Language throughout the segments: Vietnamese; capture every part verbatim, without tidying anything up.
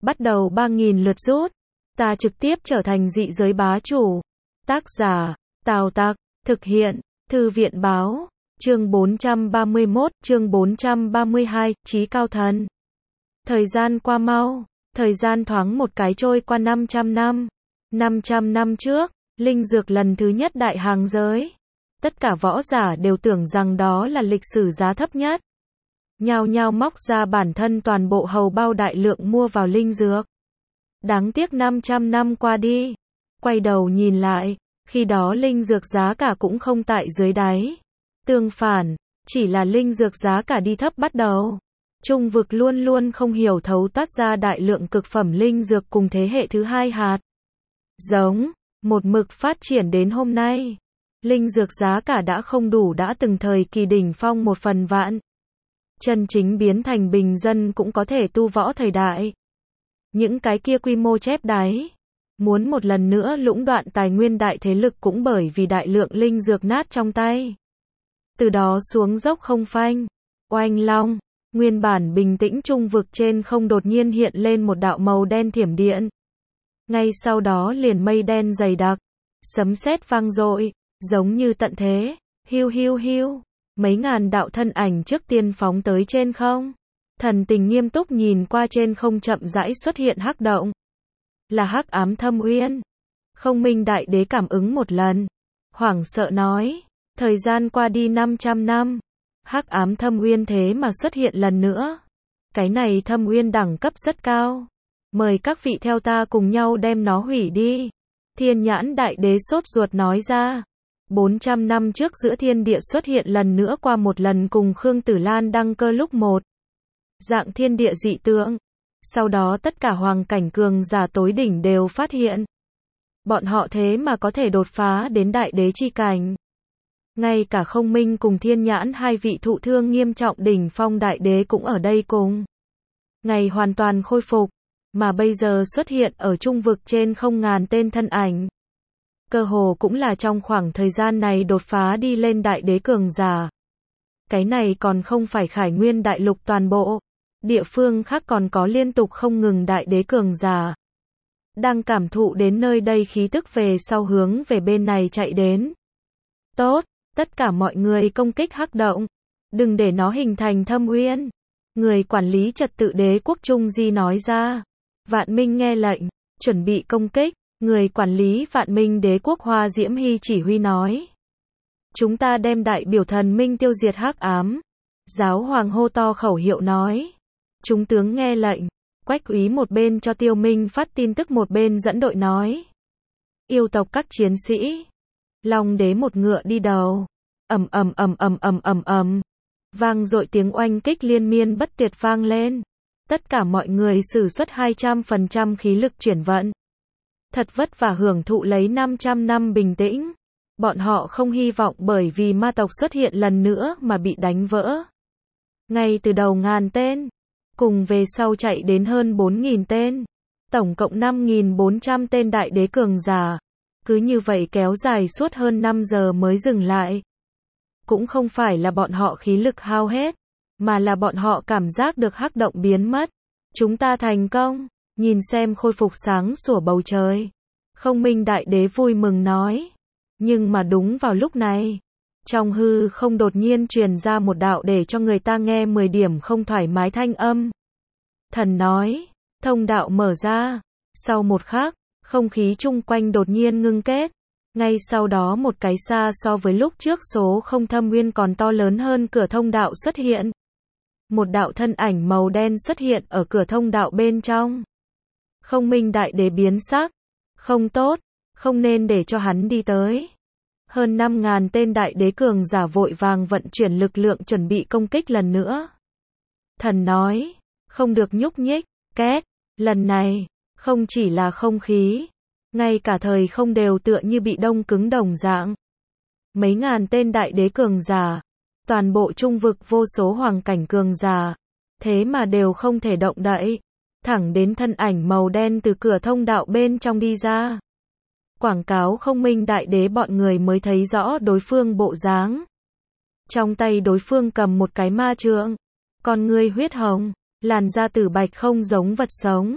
bắt đầu ba nghìn lượt rút. Ta trực tiếp trở thành dị giới bá chủ. Tác giả, Tào Tặc, thực hiện, Thư viện Báo, chương bốn trăm ba mươi mốt, chương bốn trăm ba mươi hai, Chí Cao Thần. Thời gian qua mau, thời gian thoáng một cái trôi qua năm trăm năm. năm trăm năm trước, linh dược lần thứ nhất đại hàng giới. Tất cả võ giả đều tưởng rằng đó là lịch sử giá thấp nhất. Nhao nhao móc ra bản thân toàn bộ hầu bao đại lượng mua vào linh dược. Đáng tiếc năm trăm năm qua đi, quay đầu nhìn lại, khi đó linh dược giá cả cũng không tại dưới đáy. Tương phản, chỉ là linh dược giá cả đi thấp bắt đầu. Trung vực luôn luôn không hiểu thấu toát ra đại lượng cực phẩm linh dược cùng thế hệ thứ hai hạt giống, một mực phát triển đến hôm nay. Linh dược giá cả đã không đủ đã từng thời kỳ đỉnh phong một phần vạn. Chân chính biến thành bình dân cũng có thể tu võ thời đại. Những cái kia quy mô chép đáy, muốn một lần nữa lũng đoạn tài nguyên đại thế lực cũng bởi vì đại lượng linh dược nát trong tay. Từ đó xuống dốc không phanh. Oanh long, nguyên bản bình tĩnh trung vực trên không đột nhiên hiện lên một đạo màu đen thiểm điện. Ngay sau đó liền mây đen dày đặc, sấm sét vang dội, giống như tận thế, hiu hiu hiu, mấy ngàn đạo thân ảnh trước tiên phóng tới trên không. Thần tình nghiêm túc nhìn qua trên không chậm rãi xuất hiện hắc động. Là hắc ám thâm uyên. Không Minh đại đế cảm ứng một lần, hoảng sợ nói, thời gian qua đi năm trăm năm, hắc ám thâm uyên thế mà xuất hiện lần nữa. Cái này thâm uyên đẳng cấp rất cao. Mời các vị theo ta cùng nhau đem nó hủy đi. Thiên nhãn đại đế sốt ruột nói ra. bốn trăm năm trước giữa thiên địa xuất hiện lần nữa qua một lần cùng Khương Tử Lan đăng cơ lúc một dạng thiên địa dị tượng. Sau đó tất cả hoàng cảnh cường giả tối đỉnh đều phát hiện. Bọn họ thế mà có thể đột phá đến đại đế chi cảnh. Ngay cả Không Minh cùng Thiên Nhãn hai vị thụ thương nghiêm trọng đỉnh phong đại đế cũng ở đây cùng. Ngày hoàn toàn khôi phục. Mà bây giờ xuất hiện ở trung vực trên không ngàn tên thân ảnh. Cơ hồ cũng là trong khoảng thời gian này đột phá đi lên đại đế cường giả. Cái này còn không phải Khải Nguyên đại lục toàn bộ. Địa phương khác còn có liên tục không ngừng đại đế cường giả. Đang cảm thụ đến nơi đây khí tức về sau hướng về bên này chạy đến. Tốt, tất cả mọi người công kích hắc động. Đừng để nó hình thành thâm uyên. Người quản lý trật tự đế quốc Trung Di nói ra. Vạn Minh nghe lệnh, chuẩn bị công kích. Người quản lý Vạn Minh đế quốc Hoa Diễm Hy chỉ huy nói. Chúng ta đem đại biểu thần minh tiêu diệt hắc ám. Giáo hoàng hô to khẩu hiệu nói. Chúng tướng nghe lệnh. Quách úy một bên cho Tiêu Minh phát tin tức một bên dẫn đội nói. Yêu tộc các chiến sĩ. Long đế một ngựa đi đầu. Ầm ầm ầm ầm ầm ầm ầm. Vang dội tiếng oanh kích liên miên bất tuyệt vang lên. Tất cả mọi người sử xuất hai trăm phần trăm khí lực chuyển vận. Thật vất vả hưởng thụ lấy năm trăm năm bình tĩnh. Bọn họ không hy vọng bởi vì ma tộc xuất hiện lần nữa mà bị đánh vỡ. Ngay từ đầu ngàn tên, cùng về sau chạy đến hơn bốn nghìn tên. Tổng cộng năm nghìn bốn trăm tên đại đế cường giả. Cứ như vậy kéo dài suốt hơn năm giờ mới dừng lại. Cũng không phải là bọn họ khí lực hao hết, mà là bọn họ cảm giác được hắc động biến mất. Chúng ta thành công, nhìn xem khôi phục sáng sủa bầu trời. Không Minh đại đế vui mừng nói. Nhưng mà đúng vào lúc này, trong hư không đột nhiên truyền ra một đạo để cho người ta nghe mười điểm không thoải mái thanh âm. Thần nói, thông đạo mở ra. Sau một khắc, không khí chung quanh đột nhiên ngưng kết. Ngay sau đó một cái xa so với lúc trước số không thâm uyên còn to lớn hơn cửa thông đạo xuất hiện. Một đạo thân ảnh màu đen xuất hiện ở cửa thông đạo bên trong. Không Minh đại đế biến sắc. Không tốt, không nên để cho hắn đi tới. Hơn năm ngàn tên đại đế cường giả vội vàng vận chuyển lực lượng chuẩn bị công kích lần nữa. Thần nói, không được nhúc nhích, két, lần này, không chỉ là không khí, ngay cả thời không đều tựa như bị đông cứng đồng dạng. Mấy ngàn tên đại đế cường giả, toàn bộ trung vực vô số hoàng cảnh cường giả, thế mà đều không thể động đậy, thẳng đến thân ảnh màu đen từ cửa thông đạo bên trong đi ra. Quảng cáo Không Minh đại đế bọn người mới thấy rõ đối phương bộ dáng. Trong tay đối phương cầm một cái ma trượng, con ngươi huyết hồng, làn da tử bạch không giống vật sống.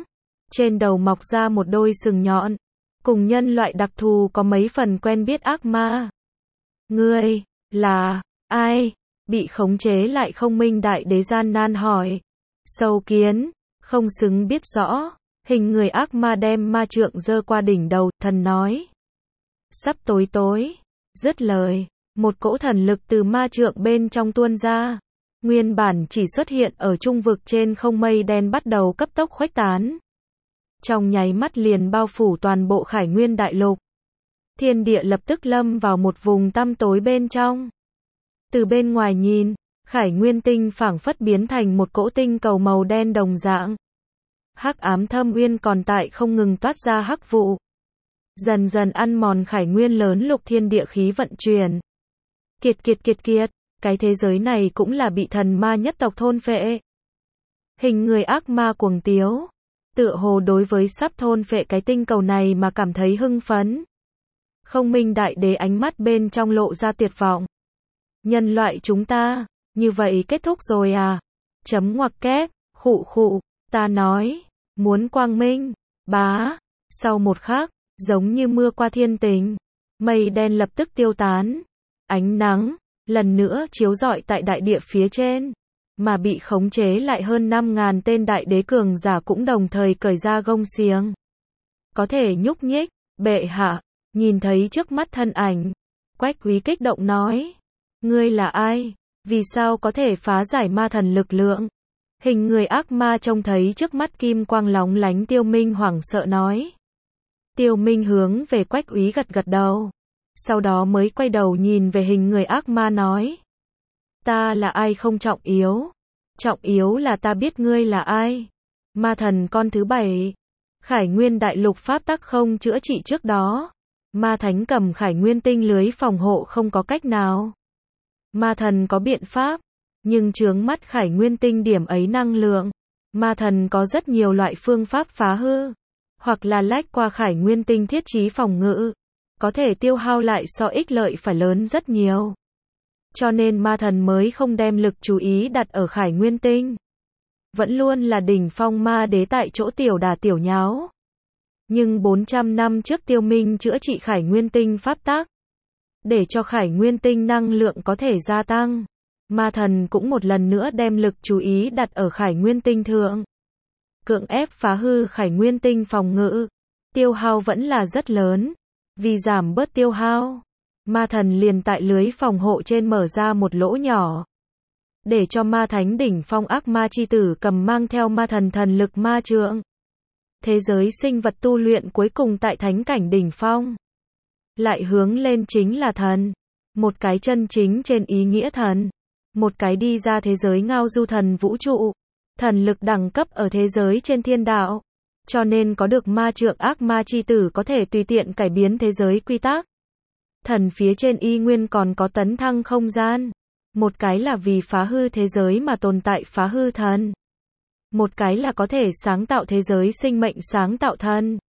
trên đầu mọc ra một đôi sừng nhọn, cùng nhân loại đặc thù có mấy phần quen biết ác ma. Ngươi, là, ai? Bị khống chế lại không minh đại đế gian nan hỏi. Sâu kiến, không xứng biết rõ, hình người ác ma đem ma trượng giơ qua đỉnh đầu, thần nói. Sắp tối tối, dứt lời, một cỗ thần lực từ ma trượng bên trong tuôn ra. Nguyên bản chỉ xuất hiện ở trung vực trên không mây đen bắt đầu cấp tốc khuếch tán. Trong nháy mắt liền bao phủ toàn bộ Khải Nguyên đại lục. Thiên địa lập tức lâm vào một vùng tăm tối bên trong. Từ bên ngoài nhìn, Khải Nguyên tinh phảng phất biến thành một cỗ tinh cầu màu đen đồng dạng. Hắc ám thâm uyên còn tại không ngừng toát ra hắc vụ. Dần dần ăn mòn Khải Nguyên lớn lục thiên địa khí vận chuyển. Kiệt kiệt kiệt kiệt, cái thế giới này cũng là bị thần ma nhất tộc thôn phệ. Hình người ác ma cuồng tiếu, tựa hồ đối với sắp thôn phệ cái tinh cầu này mà cảm thấy hưng phấn. Không minh đại đế ánh mắt bên trong lộ ra tuyệt vọng. Nhân loại chúng ta, như vậy kết thúc rồi à? Chấm ngoặc kép, khụ khụ, ta nói, muốn quang minh, bá. Sau một khắc, giống như mưa qua thiên tình, mây đen lập tức tiêu tán. Ánh nắng, lần nữa chiếu rọi tại đại địa phía trên, mà bị khống chế lại hơn năm ngàn tên đại đế cường giả cũng đồng thời cởi ra gông xiềng. Có thể nhúc nhích, bệ hạ, nhìn thấy trước mắt thân ảnh. Quách Quý kích động nói, ngươi là ai? Vì sao có thể phá giải ma thần lực lượng? Hình người ác ma trông thấy trước mắt kim quang lóng lánh Tiêu Minh hoảng sợ nói. Tiêu Minh hướng về Quách Quý gật gật đầu. Sau đó mới quay đầu nhìn về hình người ác ma nói. Ta là ai không trọng yếu. Trọng yếu là ta biết ngươi là ai. Ma thần con thứ bảy. Khải Nguyên đại lục pháp tắc không chữa trị trước đó. Ma thánh cầm Khải Nguyên tinh lưới phòng hộ không có cách nào. Ma thần có biện pháp. Nhưng chướng mắt Khải Nguyên tinh điểm ấy năng lượng. Ma thần có rất nhiều loại phương pháp phá hư. Hoặc là lách qua Khải Nguyên tinh thiết trí phòng ngự. Có thể tiêu hao lại so ích lợi phải lớn rất nhiều. Cho nên ma thần mới không đem lực chú ý đặt ở Khải Nguyên tinh. Vẫn luôn là đỉnh phong ma đế tại chỗ tiểu đà tiểu nháo. Nhưng bốn trăm năm trước Tiêu Minh chữa trị Khải Nguyên tinh pháp tắc. Để cho Khải Nguyên tinh năng lượng có thể gia tăng. Ma thần cũng một lần nữa đem lực chú ý đặt ở Khải Nguyên tinh thượng. Cưỡng ép phá hư Khải Nguyên tinh phòng ngự. Tiêu hao vẫn là rất lớn. Vì giảm bớt tiêu hao, ma thần liền tại lưới phòng hộ trên mở ra một lỗ nhỏ. Để cho ma thánh đỉnh phong ác ma chi tử cầm mang theo ma thần thần lực ma trượng. Thế giới sinh vật tu luyện cuối cùng tại thánh cảnh đỉnh phong. Lại hướng lên chính là thần. Một cái chân chính trên ý nghĩa thần. Một cái đi ra thế giới ngao du thần vũ trụ. Thần lực đẳng cấp ở thế giới trên thiên đạo. Cho nên có được ma trượng ác ma chi tử có thể tùy tiện cải biến thế giới quy tắc. Thần phía trên y nguyên còn có tấn thăng không gian. Một cái là vì phá hư thế giới mà tồn tại phá hư thần. Một cái là có thể sáng tạo thế giới sinh mệnh sáng tạo thần.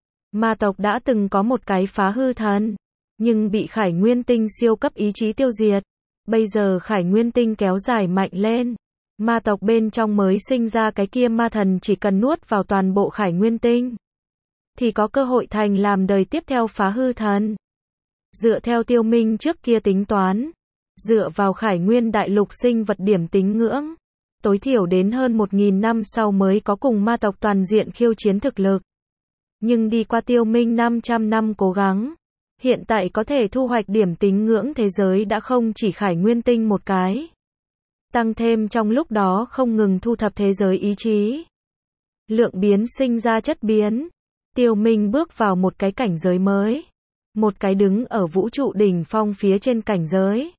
Ma tộc đã từng có một cái phá hư thần. Nhưng bị Khải Nguyên tinh siêu cấp ý chí tiêu diệt. Bây giờ Khải Nguyên tinh kéo dài mạnh lên. Ma tộc bên trong mới sinh ra cái kia ma thần chỉ cần nuốt vào toàn bộ Khải Nguyên tinh. Thì có cơ hội thành làm đời tiếp theo phá hư thần. Dựa theo Tiêu Minh trước kia tính toán. Dựa vào Khải Nguyên đại lục sinh vật điểm tính ngưỡng. Tối thiểu đến hơn một nghìn năm sau mới có cùng ma tộc toàn diện khiêu chiến thực lực. Nhưng đi qua Tiêu Minh năm trăm năm cố gắng. Hiện tại có thể thu hoạch điểm tính ngưỡng thế giới đã không chỉ Khải Nguyên tinh một cái. Tăng thêm trong lúc đó không ngừng thu thập thế giới ý chí. Lượng biến sinh ra chất biến. Tiêu Minh bước vào một cái cảnh giới mới. Một cái đứng ở vũ trụ đỉnh phong phía trên cảnh giới.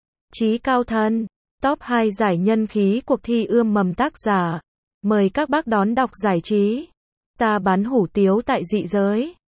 Chí cao thần. Top hai giải nhân khí cuộc thi ươm mầm tác giả. Mời các bác đón đọc giải trí. Ta bán hủ tiếu tại dị giới.